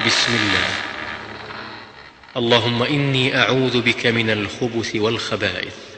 بسم الله. اللهم إني أعوذ بك من الخبث والخبائث